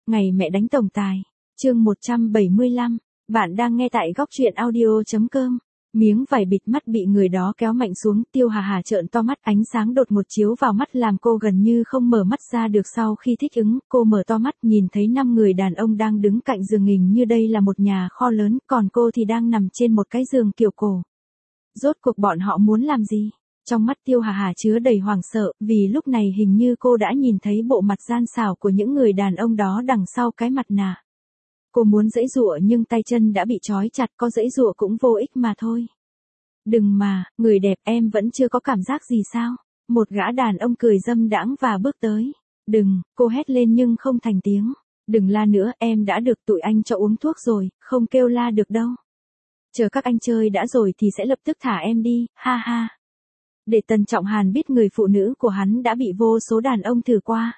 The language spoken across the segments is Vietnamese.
Ngày mẹ đánh tổng tài. Chương 175. Bạn đang nghe tại góc truyện audio.com. Miếng vải bịt mắt bị người đó kéo mạnh xuống, Tiêu Hà Hà trợn to mắt, ánh sáng đột ngột chiếu vào mắt làm cô gần như không mở mắt ra được. Sau khi thích ứng, cô mở to mắt nhìn thấy 5 người đàn ông đang đứng cạnh giường, hình như đây là một nhà kho lớn, còn cô thì đang nằm trên một cái giường kiểu cổ. Rốt cuộc bọn họ muốn làm gì? Trong mắt Tiêu Hà Hà chứa đầy hoảng sợ, vì lúc này hình như cô đã nhìn thấy bộ mặt gian xảo của những người đàn ông đó đằng sau cái mặt nạ. Cô muốn giãy giụa nhưng tay chân đã bị trói chặt, có giãy giụa cũng vô ích mà thôi. Đừng mà, người đẹp, em vẫn chưa có cảm giác gì sao? Một gã đàn ông cười dâm đãng và bước tới. Đừng, cô hét lên nhưng không thành tiếng. Đừng la nữa, em đã được tụi anh cho uống thuốc rồi, không kêu la được đâu. Chờ các anh chơi đã rồi thì sẽ lập tức thả em đi, ha ha. Để Tần Trọng Hàn biết người phụ nữ của hắn đã bị vô số đàn ông thử qua.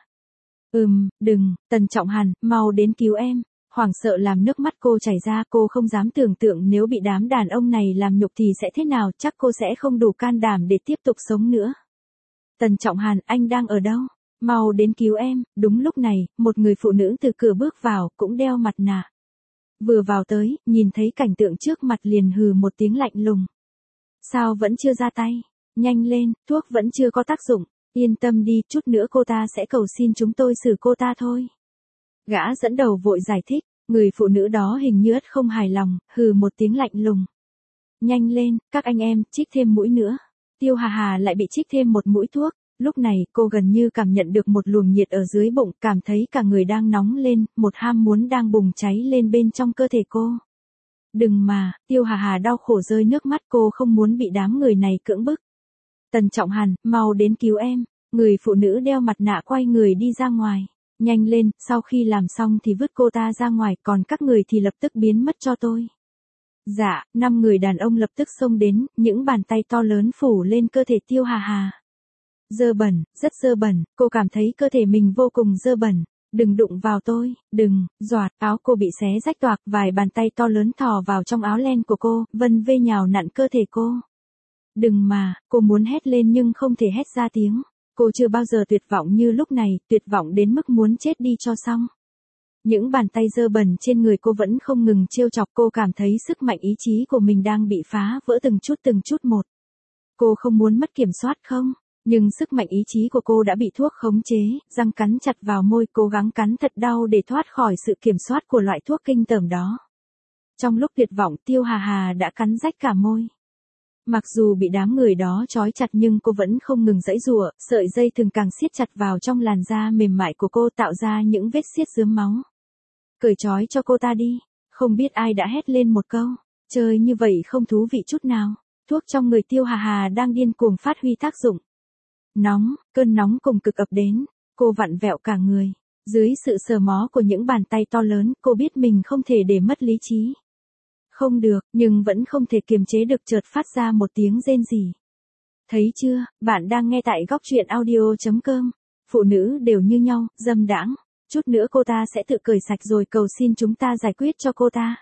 Đừng, Tần Trọng Hàn, mau đến cứu em. Hoảng sợ làm nước mắt cô chảy ra, cô không dám tưởng tượng nếu bị đám đàn ông này làm nhục thì sẽ thế nào, chắc cô sẽ không đủ can đảm để tiếp tục sống nữa. Tần Trọng Hàn, anh đang ở đâu? Mau đến cứu em. Đúng lúc này, một người phụ nữ từ cửa bước vào, cũng đeo mặt nạ. Vừa vào tới, nhìn thấy cảnh tượng trước mặt liền hừ một tiếng lạnh lùng. Sao vẫn chưa ra tay? Nhanh lên, thuốc vẫn chưa có tác dụng. Yên tâm đi, chút nữa cô ta sẽ cầu xin chúng tôi xử cô ta thôi. Gã dẫn đầu vội giải thích, người phụ nữ đó hình như ất không hài lòng, hừ một tiếng lạnh lùng. Nhanh lên, các anh em, trích thêm mũi nữa. Tiêu Hà Hà lại bị trích thêm một mũi thuốc. Lúc này, cô gần như cảm nhận được một luồng nhiệt ở dưới bụng, cảm thấy cả người đang nóng lên, một ham muốn đang bùng cháy lên bên trong cơ thể cô. Đừng mà, Tiêu Hà Hà đau khổ rơi nước mắt, cô không muốn bị đám người này cưỡng bức. Tần Trọng Hàn, mau đến cứu em. Người phụ nữ đeo mặt nạ quay người đi ra ngoài. Nhanh lên, sau khi làm xong thì vứt cô ta ra ngoài, còn các người thì lập tức biến mất cho tôi. Dạ, 5 người đàn ông lập tức xông đến, những bàn tay to lớn phủ lên cơ thể Tiêu Hà Hà. Dơ bẩn, rất dơ bẩn, cô cảm thấy cơ thể mình vô cùng dơ bẩn. Đừng đụng vào tôi, đừng, doạt, áo cô bị xé rách toạc, vài bàn tay to lớn thò vào trong áo len của cô, vân vê nhào nặn cơ thể cô. Đừng mà, cô muốn hét lên nhưng không thể hét ra tiếng. Cô chưa bao giờ tuyệt vọng như lúc này, tuyệt vọng đến mức muốn chết đi cho xong. Những bàn tay dơ bẩn trên người cô vẫn không ngừng trêu chọc, cô cảm thấy sức mạnh ý chí của mình đang bị phá vỡ từng chút một. Cô không muốn mất kiểm soát không? Nhưng sức mạnh ý chí của cô đã bị thuốc khống chế, răng cắn chặt vào môi, cố gắng cắn thật đau để thoát khỏi sự kiểm soát của loại thuốc kinh tởm đó. Trong lúc tuyệt vọng, Tiêu Hà Hà đã cắn rách cả môi. Mặc dù bị đám người đó trói chặt nhưng cô vẫn không ngừng giãy giụa, sợi dây thừng càng siết chặt vào trong làn da mềm mại của cô tạo ra những vết xiết rướm máu. Cởi trói cho cô ta đi. Không biết ai đã hét lên một câu. Chơi như vậy không thú vị chút nào. Thuốc trong người Tiêu Hà Hà đang điên cuồng phát huy tác dụng. Nóng, cơn nóng cùng cực ập đến. Cô vặn vẹo cả người. Dưới sự sờ mó của những bàn tay to lớn, cô biết mình không thể để mất lý trí. Không được, nhưng vẫn không thể kiềm chế được, chợt phát ra một tiếng rên rỉ. Thấy chưa, bạn đang nghe tại góc truyện audio.com. Phụ nữ đều như nhau, dâm đãng. Chút nữa cô ta sẽ tự cởi sạch rồi cầu xin chúng ta giải quyết cho cô ta.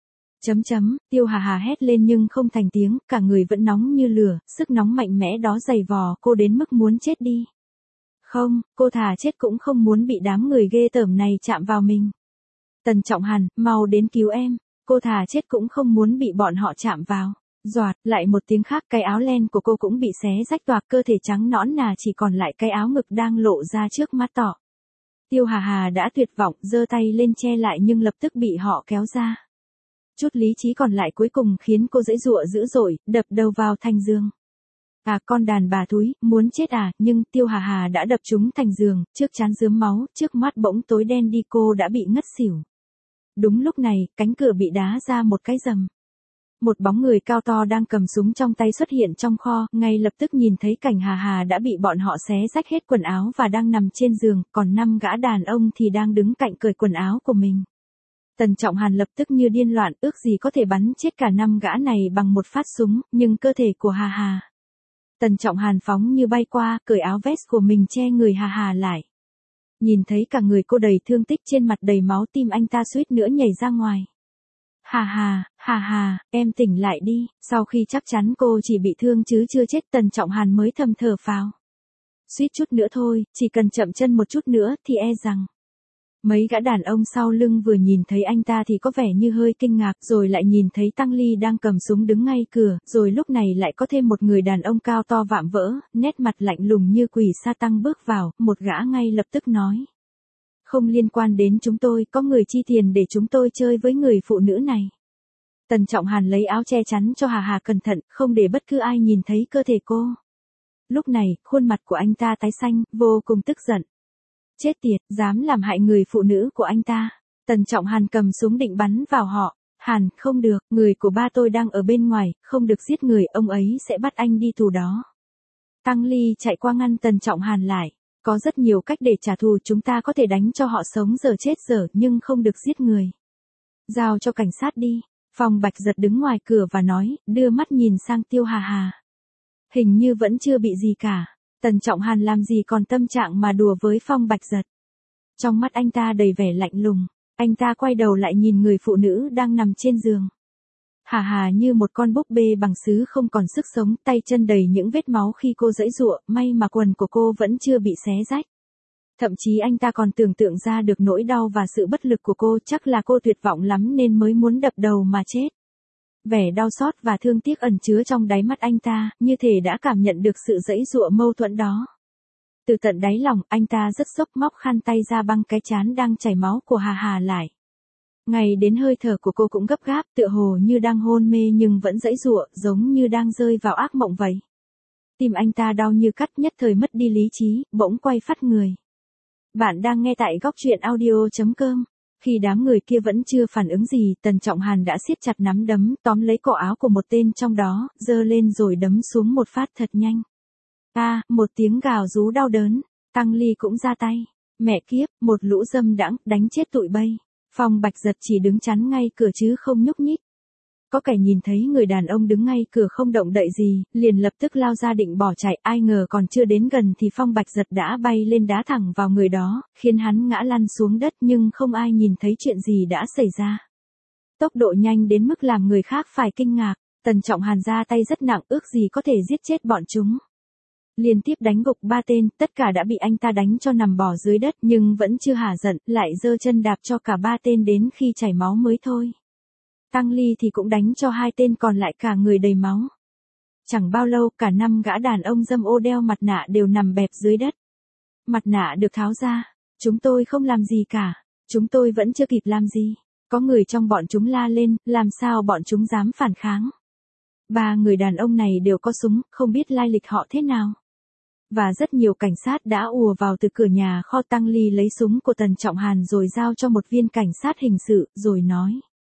Tiêu Hà Hà hét lên nhưng không thành tiếng, cả người vẫn nóng như lửa, sức nóng mạnh mẽ đó giày vò cô đến mức muốn chết đi. Không, cô thà chết cũng không muốn bị đám người ghê tởm này chạm vào mình. Tần Trọng Hàn, mau đến cứu em. Cô thà chết cũng không muốn bị bọn họ chạm vào. Doạt, lại một tiếng khác, cái áo len của cô cũng bị xé rách toạc, cơ thể trắng nõn nà chỉ còn lại cái áo ngực đang lộ ra trước mắt tỏ. Tiêu Hà Hà đã tuyệt vọng, giơ tay lên che lại nhưng lập tức bị họ kéo ra. Chút lý trí còn lại cuối cùng khiến cô giãy giụa dữ dội, đập đầu vào thành giường. À, con đàn bà thúi, muốn chết à, nhưng Tiêu Hà Hà đã đập trúng thành giường, trước trán rướm máu, trước mắt bỗng tối đen đi, cô đã bị ngất xỉu. Đúng lúc này, cánh cửa bị đá ra một cái rầm. Một bóng người cao to đang cầm súng trong tay xuất hiện trong kho, ngay lập tức nhìn thấy cảnh Hà Hà đã bị bọn họ xé rách hết quần áo và đang nằm trên giường, còn 5 gã đàn ông thì đang đứng cạnh cởi quần áo của mình. Tần Trọng Hàn lập tức như điên loạn, ước gì có thể bắn chết cả 5 gã này bằng một phát súng, nhưng cơ thể của Hà Hà. Tần Trọng Hàn phóng như bay qua, cởi áo vest của mình che người Hà Hà lại. Nhìn thấy cả người cô đầy thương tích, trên mặt đầy máu, tim anh ta suýt nữa nhảy ra ngoài. Hà Hà, em tỉnh lại đi. Sau khi chắc chắn cô chỉ bị thương chứ chưa chết, Tần Trọng Hàn mới thầm thở phào. Suýt chút nữa thôi, chỉ cần chậm chân một chút nữa thì e rằng Mấy gã đàn ông sau lưng vừa nhìn thấy anh ta thì có vẻ như hơi kinh ngạc, rồi lại nhìn thấy Tăng Ly đang cầm súng đứng ngay cửa, rồi lúc này lại có thêm một người đàn ông cao to vạm vỡ, nét mặt lạnh lùng như quỷ sa tăng bước vào, một gã ngay lập tức nói. Không liên quan đến chúng tôi, có người chi tiền để chúng tôi chơi với người phụ nữ này. Tần Trọng Hàn lấy áo che chắn cho Hà Hà cẩn thận, không để bất cứ ai nhìn thấy cơ thể cô. Lúc này, khuôn mặt của anh ta tái xanh, vô cùng tức giận. Chết tiệt, dám làm hại người phụ nữ của anh ta. Tần Trọng Hàn cầm súng định bắn vào họ. Hàn, không được, người của ba tôi đang ở bên ngoài, không được giết người, ông ấy sẽ bắt anh đi tù đó. Tăng Ly chạy qua ngăn Tần Trọng Hàn lại. Có rất nhiều cách để trả thù, chúng ta có thể đánh cho họ sống dở chết dở, nhưng không được giết người. Giao cho cảnh sát đi. Phong Bạch Giật đứng ngoài cửa và nói, đưa mắt nhìn sang Tiêu Hà Hà. Hình như vẫn chưa bị gì cả. Tần Trọng Hàn làm gì còn tâm trạng mà đùa với Phong Bạch Giật. Trong mắt anh ta đầy vẻ lạnh lùng. Anh ta quay đầu lại nhìn người phụ nữ đang nằm trên giường. Hà Hà như một con búp bê bằng sứ không còn sức sống, tay chân đầy những vết máu khi cô giãy giụa, may mà quần của cô vẫn chưa bị xé rách. Thậm chí anh ta còn tưởng tượng ra được nỗi đau và sự bất lực của cô, chắc là cô tuyệt vọng lắm nên mới muốn đập đầu mà chết. Vẻ đau xót và thương tiếc ẩn chứa trong đáy mắt anh ta, như thể đã cảm nhận được sự giãy giụa mâu thuẫn đó. Từ tận đáy lòng, anh ta rất sốc, móc khăn tay ra băng cái trán đang chảy máu của Hà Hà lại. Ngay đến hơi thở của cô cũng gấp gáp, tựa hồ như đang hôn mê nhưng vẫn giãy giụa, giống như đang rơi vào ác mộng vậy. Tim anh ta đau như cắt, nhất thời mất đi lý trí, bỗng quay phắt người. Bạn đang nghe tại góc truyện audio.com. Khi đám người kia vẫn chưa phản ứng gì, Tần Trọng Hàn đã siết chặt nắm đấm, tóm lấy cổ áo của một tên trong đó, giơ lên rồi đấm xuống một phát thật nhanh. Một tiếng gào rú đau đớn. Tăng Ly cũng ra tay. Mẹ kiếp, một lũ dâm đãng, đánh chết tụi bay. Phong Bạch Giật chỉ đứng chắn ngay cửa chứ không nhúc nhích. Có kẻ nhìn thấy người đàn ông đứng ngay cửa không động đậy gì, liền lập tức lao ra định bỏ chạy, ai ngờ còn chưa đến gần thì Phong Bạch Giật đã bay lên đá thẳng vào người đó, khiến hắn ngã lăn xuống đất nhưng không ai nhìn thấy chuyện gì đã xảy ra. Tốc độ nhanh đến mức làm người khác phải kinh ngạc, Tần Trọng Hàn ra tay rất nặng, ước gì có thể giết chết bọn chúng. Liên tiếp đánh gục 3 tên, tất cả đã bị anh ta đánh cho nằm bò dưới đất nhưng vẫn chưa hả giận, lại giơ chân đạp cho cả 3 tên đến khi chảy máu mới thôi. Tăng Ly thì cũng đánh cho 2 tên còn lại cả người đầy máu. Chẳng bao lâu cả 5 gã đàn ông dâm ô đeo mặt nạ đều nằm bẹp dưới đất. Mặt nạ được tháo ra. Chúng tôi không làm gì cả. Chúng tôi vẫn chưa kịp làm gì. Có người trong bọn chúng la lên, làm sao bọn chúng dám phản kháng. 3 người đàn ông này đều có súng, không biết lai lịch họ thế nào. Và rất nhiều cảnh sát đã ùa vào từ cửa nhà kho. Tăng Ly lấy súng của Tần Trọng Hàn rồi giao cho một viên cảnh sát hình sự, rồi nói.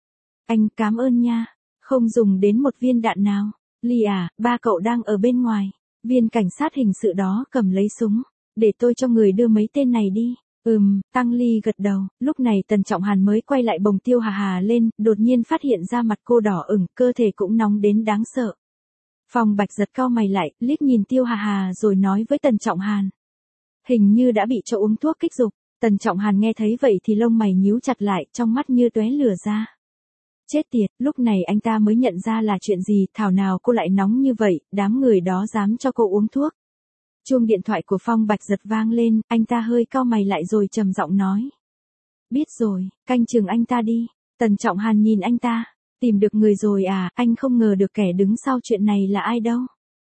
Anh cảm ơn nha, không dùng đến một viên đạn nào. Ly à, ba cậu đang ở bên ngoài. Viên cảnh sát hình sự đó cầm lấy súng. Để tôi cho người đưa mấy tên này đi. Tăng Ly gật đầu. Lúc này Tần Trọng Hàn mới quay lại bồng Tiêu Hà Hà lên, đột nhiên phát hiện ra mặt cô đỏ ửng, cơ thể cũng nóng đến đáng sợ. Phong Bạch Giật cau mày lại, liếc nhìn Tiêu Hà Hà rồi nói với Tần Trọng Hàn. Hình như đã bị cho uống thuốc kích dục. Tần Trọng Hàn nghe thấy vậy thì lông mày nhíu chặt lại, trong mắt như tóe lửa ra. Chết tiệt, lúc này anh ta mới nhận ra là chuyện gì, thảo nào cô lại nóng như vậy, đám người đó dám cho cô uống thuốc. Chuông điện thoại của Phong Bạch Giật vang lên, anh ta hơi cau mày lại rồi trầm giọng nói. Biết rồi, canh chừng anh ta đi. Tần Trọng Hàn nhìn anh ta. Tìm được người rồi à, anh không ngờ được kẻ đứng sau chuyện này là ai đâu.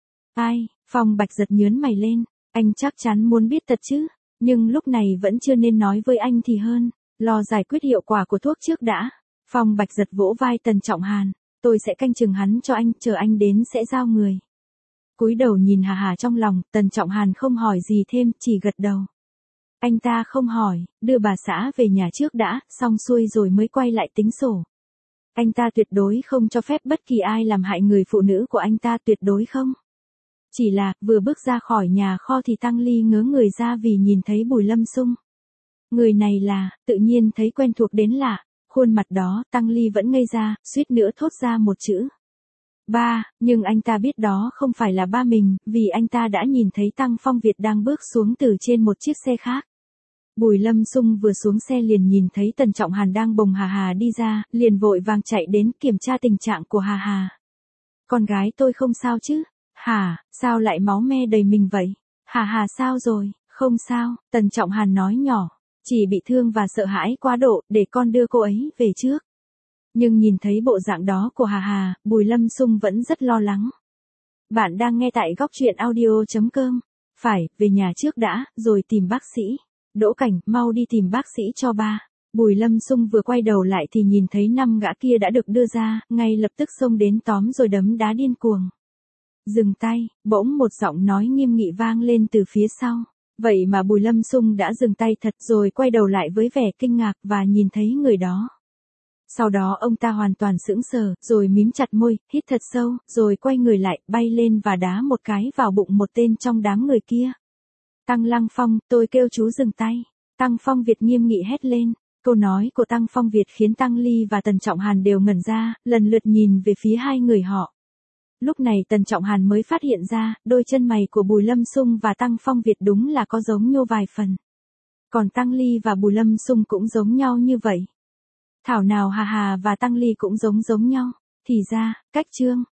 Ai, Phong Bạch Giật nhớn mày lên. Anh chắc chắn muốn biết thật chứ, nhưng lúc này vẫn chưa nên nói với anh thì hơn. Lo giải quyết hiệu quả của thuốc trước đã. Phong Bạch Giật vỗ vai Tần Trọng Hàn. Tôi sẽ canh chừng hắn cho anh, chờ anh đến sẽ giao người. Cúi đầu nhìn Hà Hà trong lòng, Tần Trọng Hàn không hỏi gì thêm, chỉ gật đầu. Anh ta không hỏi, đưa bà xã về nhà trước đã, xong xuôi rồi mới quay lại tính sổ. Anh ta tuyệt đối không cho phép bất kỳ ai làm hại người phụ nữ của anh ta, tuyệt đối không. Chỉ là, vừa bước ra khỏi nhà kho thì Tăng Ly ngớ người ra vì nhìn thấy Bùi Lâm Xung. Người này là, tự nhiên thấy quen thuộc đến lạ. Khuôn mặt đó, Tăng Ly vẫn ngây ra, suýt nữa thốt ra một chữ. Ba, nhưng anh ta biết đó không phải là ba mình, vì anh ta đã nhìn thấy Tăng Phong Việt đang bước xuống từ trên một chiếc xe khác. Bùi Lâm Xung vừa xuống xe liền nhìn thấy Tần Trọng Hàn đang bồng Hà Hà đi ra, liền vội vàng chạy đến kiểm tra tình trạng của Hà Hà. Con gái tôi không sao chứ? Hả, sao lại máu me đầy mình vậy? Hà Hà sao rồi? Không sao, Tần Trọng Hàn nói nhỏ. Chỉ bị thương và sợ hãi quá độ, để con đưa cô ấy về trước. Nhưng nhìn thấy bộ dạng đó của Hà Hà, Bùi Lâm Xung vẫn rất lo lắng. Bạn đang nghe tại góc truyện audio.com. Phải, về nhà trước đã, rồi tìm bác sĩ. Đỗ Cảnh, mau đi tìm bác sĩ cho ba. Bùi Lâm Xung vừa quay đầu lại thì nhìn thấy 5 gã kia đã được đưa ra, ngay lập tức xông đến tóm rồi đấm đá điên cuồng. Dừng tay, bỗng một giọng nói nghiêm nghị vang lên từ phía sau. Vậy mà Bùi Lâm Xung đã dừng tay thật rồi quay đầu lại với vẻ kinh ngạc và nhìn thấy người đó. Sau đó ông ta hoàn toàn sững sờ, rồi mím chặt môi, hít thật sâu, rồi quay người lại, bay lên và đá một cái vào bụng một tên trong đám người kia. Tăng Lăng Phong, tôi kêu chú dừng tay. Tăng Phong Việt nghiêm nghị hét lên. Câu nói của Tăng Phong Việt khiến Tăng Ly và Tần Trọng Hàn đều ngẩn ra, lần lượt nhìn về phía hai người họ. Lúc này Tần Trọng Hàn mới phát hiện ra, đôi chân mày của Bùi Lâm Xung và Tăng Phong Việt đúng là có giống nhau vài phần. Còn Tăng Ly và Bùi Lâm Xung cũng giống nhau như vậy. Thảo nào Hà Hà và Tăng Ly cũng giống nhau. Thì ra, cách Trương